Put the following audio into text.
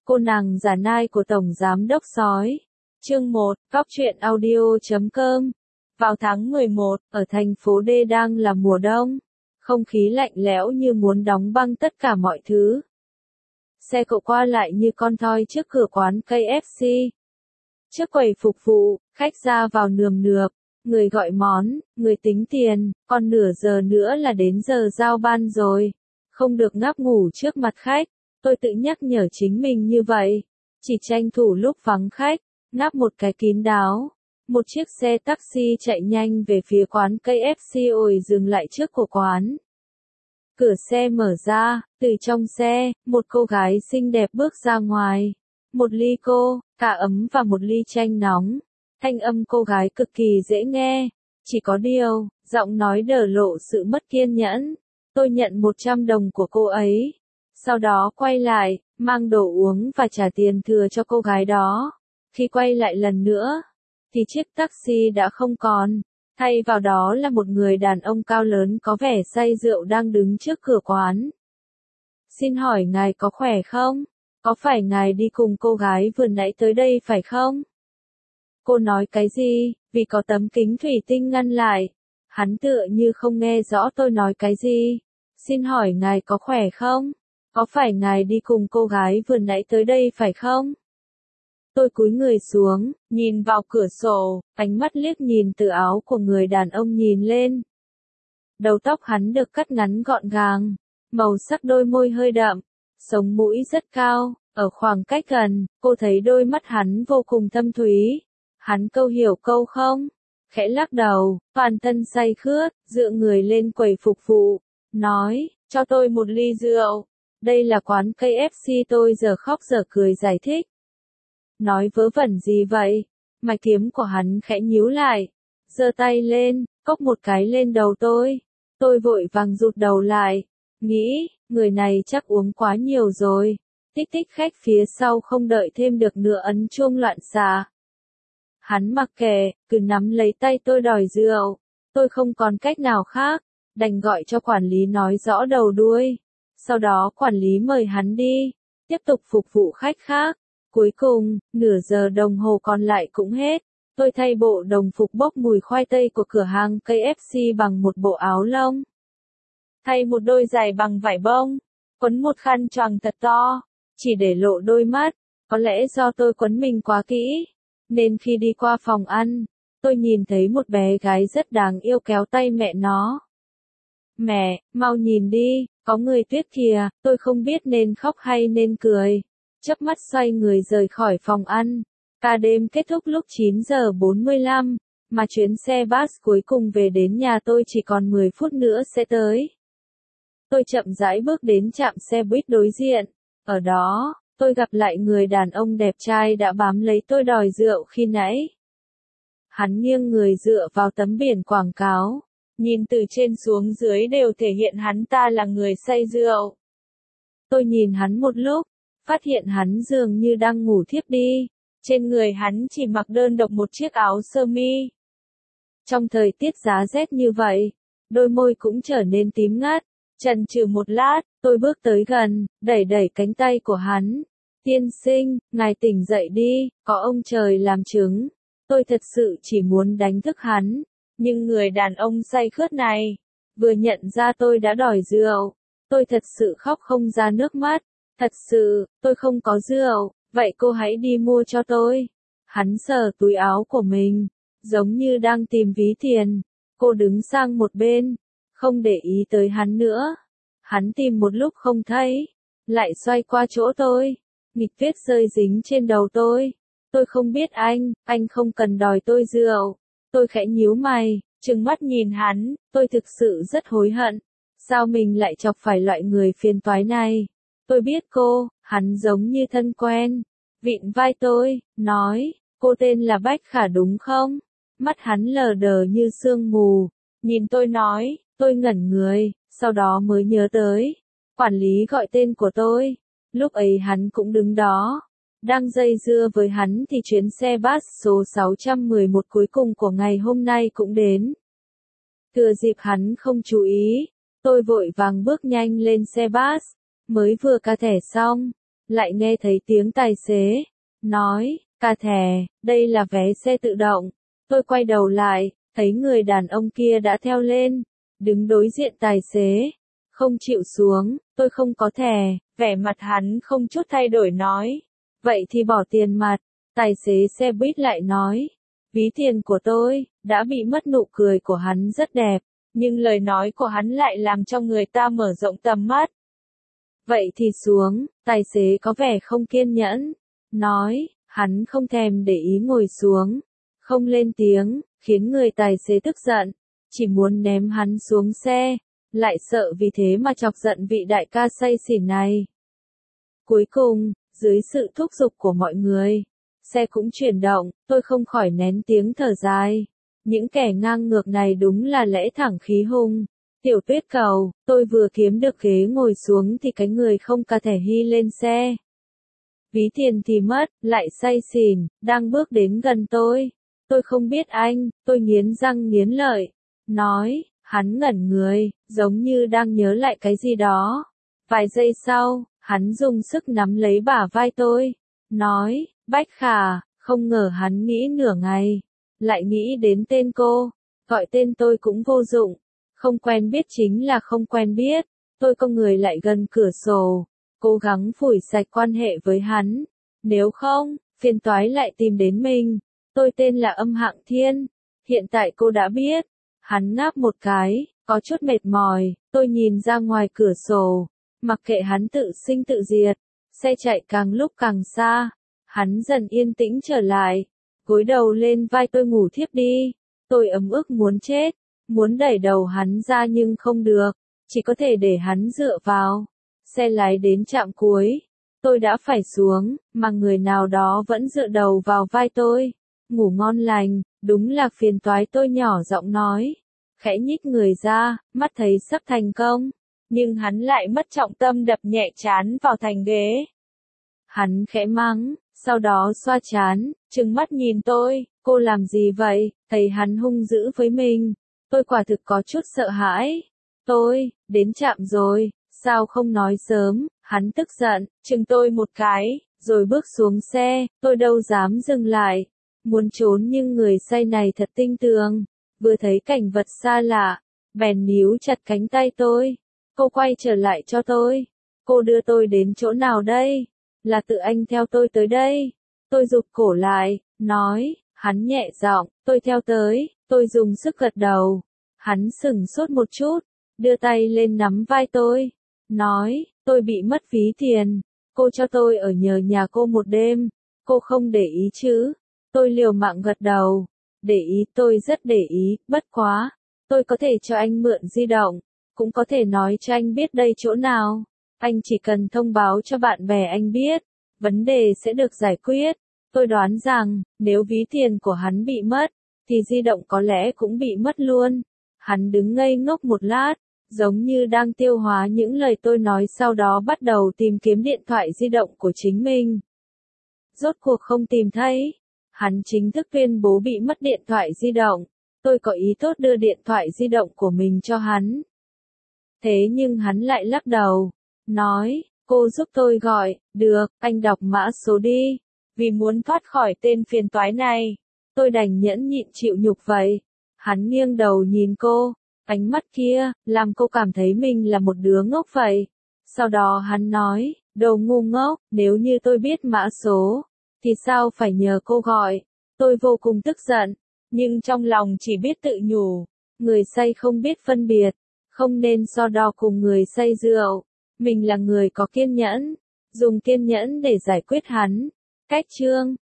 Cô nàng giả nai của Tổng Giám Đốc Sói. Chương 1, Cóc truyện audio.com. Vào tháng 11, ở thành phố D đang là mùa đông. Không khí lạnh lẽo như muốn đóng băng tất cả mọi thứ. Xe cộ qua lại như con thoi trước cửa quán KFC. Trước quầy phục vụ, khách ra vào nườm nượp. Người gọi món, người tính tiền, còn nửa giờ nữa là đến giờ giao ban rồi. Không được ngáp ngủ trước mặt khách. Tôi tự nhắc nhở chính mình như vậy. Chỉ tranh thủ lúc vắng khách, ngáp một cái kín đáo. Một chiếc xe taxi chạy nhanh về phía quán KFC rồi dừng lại trước của quán. Cửa xe mở ra, từ trong xe, một cô gái xinh đẹp bước ra ngoài. Một ly cô, cả ấm và một ly chanh nóng. Thanh âm cô gái cực kỳ dễ nghe. Chỉ có điều, giọng nói đờ lộ sự mất kiên nhẫn. Tôi nhận 100 đồng của cô ấy. Sau đó quay lại, mang đồ uống và trả tiền thừa cho cô gái đó. Khi quay lại lần nữa, thì chiếc taxi đã không còn. Thay vào đó là một người đàn ông cao lớn có vẻ say rượu đang đứng trước cửa quán. Xin hỏi ngài có khỏe không? Có phải ngài đi cùng cô gái vừa nãy tới đây phải không? Cô nói cái gì, vì có tấm kính thủy tinh ngăn lại. Hắn tựa như không nghe rõ tôi nói cái gì. Xin hỏi ngài có khỏe không? Có phải ngài đi cùng cô gái vừa nãy tới đây phải không? Tôi cúi người xuống, nhìn vào cửa sổ, ánh mắt liếc nhìn từ áo của người đàn ông nhìn lên. Đầu tóc hắn được cắt ngắn gọn gàng, màu sắc đôi môi hơi đậm, sống mũi rất cao, ở khoảng cách gần, cô thấy đôi mắt hắn vô cùng thâm thúy. Hắn câu hiểu câu không? Khẽ lắc đầu, toàn thân say khướt, dựa người lên quầy phục vụ, nói, cho tôi một ly rượu. Đây là quán KFC, tôi giờ khóc giờ cười giải thích. Nói vớ vẩn gì vậy? Mày kiếm của hắn khẽ nhíu lại. Giơ tay lên, cốc một cái lên đầu tôi. Tôi vội vàng rụt đầu lại. Nghĩ, người này chắc uống quá nhiều rồi. Tích tích khách phía sau không đợi thêm được nữa ấn chuông loạn xạ. Hắn mặc kệ, cứ nắm lấy tay tôi đòi rượu. Tôi không còn cách nào khác, đành gọi cho quản lý nói rõ đầu đuôi. Sau đó quản lý mời hắn đi, tiếp tục phục vụ khách khác. Cuối cùng, nửa giờ đồng hồ còn lại cũng hết. Tôi thay bộ đồng phục bốc mùi khoai tây của cửa hàng KFC bằng một bộ áo lông. Thay một đôi giày bằng vải bông, quấn một khăn choàng thật to, chỉ để lộ đôi mắt. Có lẽ do tôi quấn mình quá kỹ, nên khi đi qua phòng ăn, tôi nhìn thấy một bé gái rất đáng yêu kéo tay mẹ nó. Mẹ, mau nhìn đi, có người tuyết kìa, tôi không biết nên khóc hay nên cười. Chớp mắt xoay người rời khỏi phòng ăn. Ca đêm kết thúc lúc 9 giờ 45, mà chuyến xe bus cuối cùng về đến nhà tôi chỉ còn 10 phút nữa sẽ tới. Tôi chậm rãi bước đến trạm xe buýt đối diện. Ở đó, tôi gặp lại người đàn ông đẹp trai đã bám lấy tôi đòi rượu khi nãy. Hắn nghiêng người dựa vào tấm biển quảng cáo. Nhìn từ trên xuống dưới đều thể hiện hắn ta là người say rượu. Tôi nhìn hắn một lúc, phát hiện hắn dường như đang ngủ thiếp đi. Trên người hắn chỉ mặc đơn độc một chiếc áo sơ mi. Trong thời tiết giá rét như vậy, đôi môi cũng trở nên tím ngắt. Chần chừ một lát, tôi bước tới gần, đẩy đẩy cánh tay của hắn. Tiên sinh, ngài tỉnh dậy đi, có ông trời làm chứng. Tôi thật sự chỉ muốn đánh thức hắn. Nhưng người đàn ông say khướt này, vừa nhận ra tôi đã đòi rượu. Tôi thật sự khóc không ra nước mắt. Thật sự, tôi không có rượu, vậy cô hãy đi mua cho tôi. Hắn sờ túi áo của mình, giống như đang tìm ví tiền. Cô đứng sang một bên, không để ý tới hắn nữa. Hắn tìm một lúc không thấy, lại xoay qua chỗ tôi. Nghịch tuyết rơi dính trên đầu tôi. Tôi không biết anh không cần đòi tôi rượu. Tôi khẽ nhíu mày, trừng mắt nhìn hắn, tôi thực sự rất hối hận. Sao mình lại chọc phải loại người phiền toái này? Tôi biết cô, hắn giống như thân quen. Vịn vai tôi, nói, cô tên là Bách Khả đúng không? Mắt hắn lờ đờ như sương mù. Nhìn tôi nói, tôi ngẩn người, sau đó mới nhớ tới. Quản lý gọi tên của tôi. Lúc ấy hắn cũng đứng đó. Đang dây dưa với hắn thì chuyến xe bus số 611 cuối cùng của ngày hôm nay cũng đến. Thừa dịp hắn không chú ý, tôi vội vàng bước nhanh lên xe bus. Mới vừa cà thẻ xong, lại nghe thấy tiếng tài xế nói, "Cà thẻ, đây là vé xe tự động." Tôi quay đầu lại, thấy người đàn ông kia đã theo lên, đứng đối diện tài xế, không chịu xuống. "Tôi không có thẻ." Vẻ mặt hắn không chút thay đổi nói, "Vậy thì bỏ tiền mặt." Tài xế xe buýt lại nói, "Ví tiền của tôi." Đã bị mất, nụ cười của hắn rất đẹp, nhưng lời nói của hắn lại làm cho người ta mở rộng tầm mắt. "Vậy thì xuống." Tài xế có vẻ không kiên nhẫn, nói, hắn không thèm để ý ngồi xuống, không lên tiếng, khiến người tài xế tức giận, chỉ muốn ném hắn xuống xe, lại sợ vì thế mà chọc giận vị đại ca say xỉn này. Cuối cùng, dưới sự thúc giục của mọi người, xe cũng chuyển động, tôi không khỏi nén tiếng thở dài. Những kẻ ngang ngược này đúng là lẽ thẳng khí hung. Tiểu Tuyết cầu, tôi vừa kiếm được ghế ngồi xuống thì cái người không cà thẻ hy lên xe. Ví tiền thì mất, lại say xỉn, đang bước đến gần tôi. "Tôi không biết anh." Tôi nghiến răng nghiến lợi, nói, hắn ngẩn người, giống như đang nhớ lại cái gì đó. Vài giây sau, hắn dùng sức nắm lấy bả vai tôi, nói, "Bách Khả." Không ngờ hắn nghĩ nửa ngày, lại nghĩ đến tên cô, gọi tên tôi cũng vô dụng. Không quen biết chính là không quen biết. Tôi cong người lại gần cửa sổ, cố gắng phủi sạch quan hệ với hắn. Nếu không, phiền toái lại tìm đến mình. "Tôi tên là Âm Hạng Thiên. Hiện tại cô đã biết." Hắn ngáp một cái, có chút mệt mỏi. Tôi nhìn ra ngoài cửa sổ, mặc kệ hắn tự sinh tự diệt. Xe chạy càng lúc càng xa, hắn dần yên tĩnh trở lại, gối đầu lên vai tôi ngủ thiếp đi. Tôi ấm ức muốn chết, muốn đẩy đầu hắn ra nhưng không được, chỉ có thể để hắn dựa vào. Xe lái đến trạm cuối, tôi đã phải xuống, mà người nào đó vẫn dựa đầu vào vai tôi. "Ngủ ngon lành." "Đúng là phiền toái." Tôi nhỏ giọng nói, khẽ nhích người ra, mắt thấy sắp thành công, nhưng hắn lại mất trọng tâm đập nhẹ trán vào thành ghế. Hắn khẽ mắng, sau đó xoa trán, trừng mắt nhìn tôi, "Cô làm gì vậy?" Thấy hắn hung dữ với mình, tôi quả thực có chút sợ hãi. "Tôi, đến trạm rồi, sao không nói sớm?" Hắn tức giận, chừng tôi một cái, rồi bước xuống xe. Tôi đâu dám dừng lại, muốn trốn nhưng người say này thật tinh tường, vừa thấy cảnh vật xa lạ, bèn níu chặt cánh tay tôi. "Cô quay trở lại cho tôi." "Cô đưa tôi đến chỗ nào đây?" "Là tự anh theo tôi tới đây." Tôi rụt cổ lại, nói, hắn nhẹ giọng, "Tôi theo tới." Tôi dùng sức gật đầu. Hắn sững sốt một chút, đưa tay lên nắm vai tôi, nói, "Tôi bị mất ví tiền. Cô cho tôi ở nhờ nhà cô một đêm. Cô không để ý chứ?" Tôi liều mạng gật đầu. "Để ý, tôi rất để ý, bất quá. Tôi có thể cho anh mượn di động, cũng có thể nói cho anh biết đây chỗ nào. Anh chỉ cần thông báo cho bạn bè anh biết, vấn đề sẽ được giải quyết." Tôi đoán rằng, nếu ví tiền của hắn bị mất, thì di động có lẽ cũng bị mất luôn. Hắn đứng ngây ngốc một lát, giống như đang tiêu hóa những lời tôi nói, sau đó bắt đầu tìm kiếm điện thoại di động của chính mình. Rốt cuộc không tìm thấy. Hắn chính thức tuyên bố bị mất điện thoại di động. Tôi có ý tốt đưa điện thoại di động của mình cho hắn. Thế nhưng hắn lại lắc đầu, nói, "Cô giúp tôi gọi." "Được, anh đọc mã số đi." Vì muốn thoát khỏi tên phiền toái này, tôi đành nhẫn nhịn chịu nhục vậy. Hắn nghiêng đầu nhìn cô, ánh mắt kia, làm cô cảm thấy mình là một đứa ngốc vậy. Sau đó hắn nói, "Đồ ngu ngốc, nếu như tôi biết mã số, thì sao phải nhờ cô gọi?" Tôi vô cùng tức giận, nhưng trong lòng chỉ biết tự nhủ, người say không biết phân biệt, không nên so đo cùng người say rượu. Mình là người có kiên nhẫn, dùng kiên nhẫn để giải quyết hắn. Cách chương